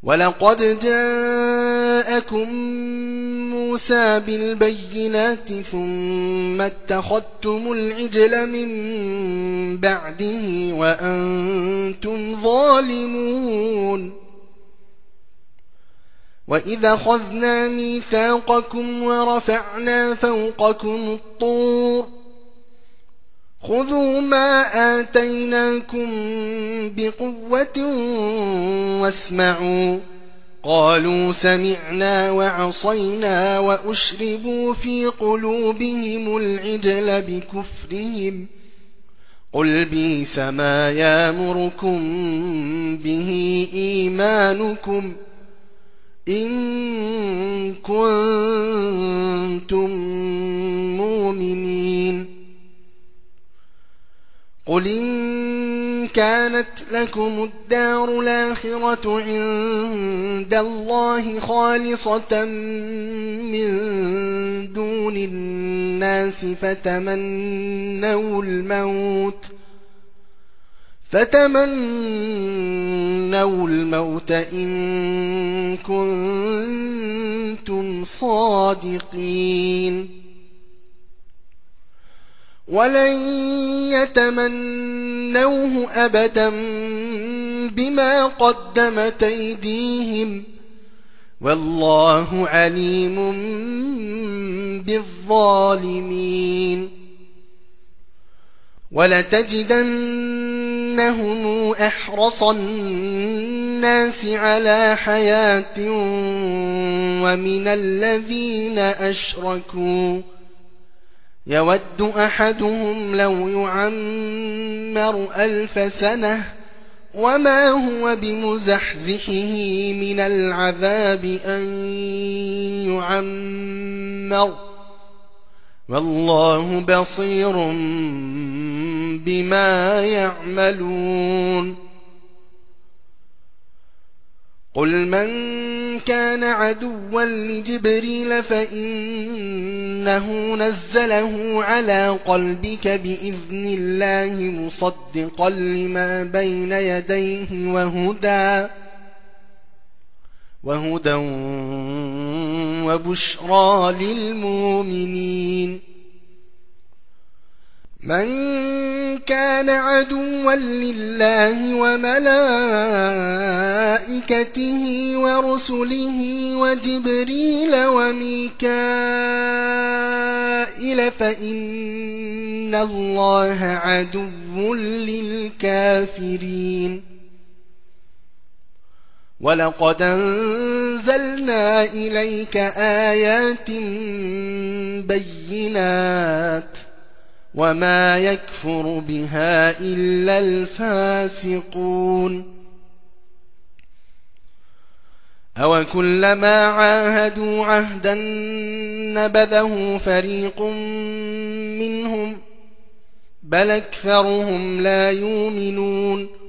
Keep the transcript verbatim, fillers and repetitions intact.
ولقد جاءكم موسى بالبينات ثم اتخذتم العجل من بعده وأنتم ظالمون وإذا أخذنا ميثاقكم ورفعنا فوقكم الطور خذوا ما آتيناكم بقوة واسمعوا قالوا سمعنا وعصينا وأشربوا في قلوبهم العجل بكفرهم قل بئس ما يأمركم به إيمانكم إن كنتم مؤمنين قل إن كانت لكم الدار الآخرة عند الله خالصة من دون الناس فتمنوا الموت فتمنوا الموت إن كنتم صادقين ولن يتمنوه أبدا بما قدمت أيديهم والله عليم بالظالمين ولتجدنهم أحرص الناس على حياة ومن الذين أشركوا يود أحدهم لو يعمر ألف سنة وما هو بمزحزحه من العذاب أن يعمر والله بصير بما يعملون قل من كان عدوا لجبريل فإنه نزله على قلبك بإذن الله مصدقا لما بين يديه وهدى وهدى وبشرى للمؤمنين من كان عدوا لله وملائكته ورسله وجبريل وميكائيل فإن الله عدو للكافرين ولقد أنزلنا إليك آيات بينات وما يكفر بها إلا الفاسقون أو كلما عاهدوا عهدا نبذه فريق منهم بل أكثرهم لا يؤمنون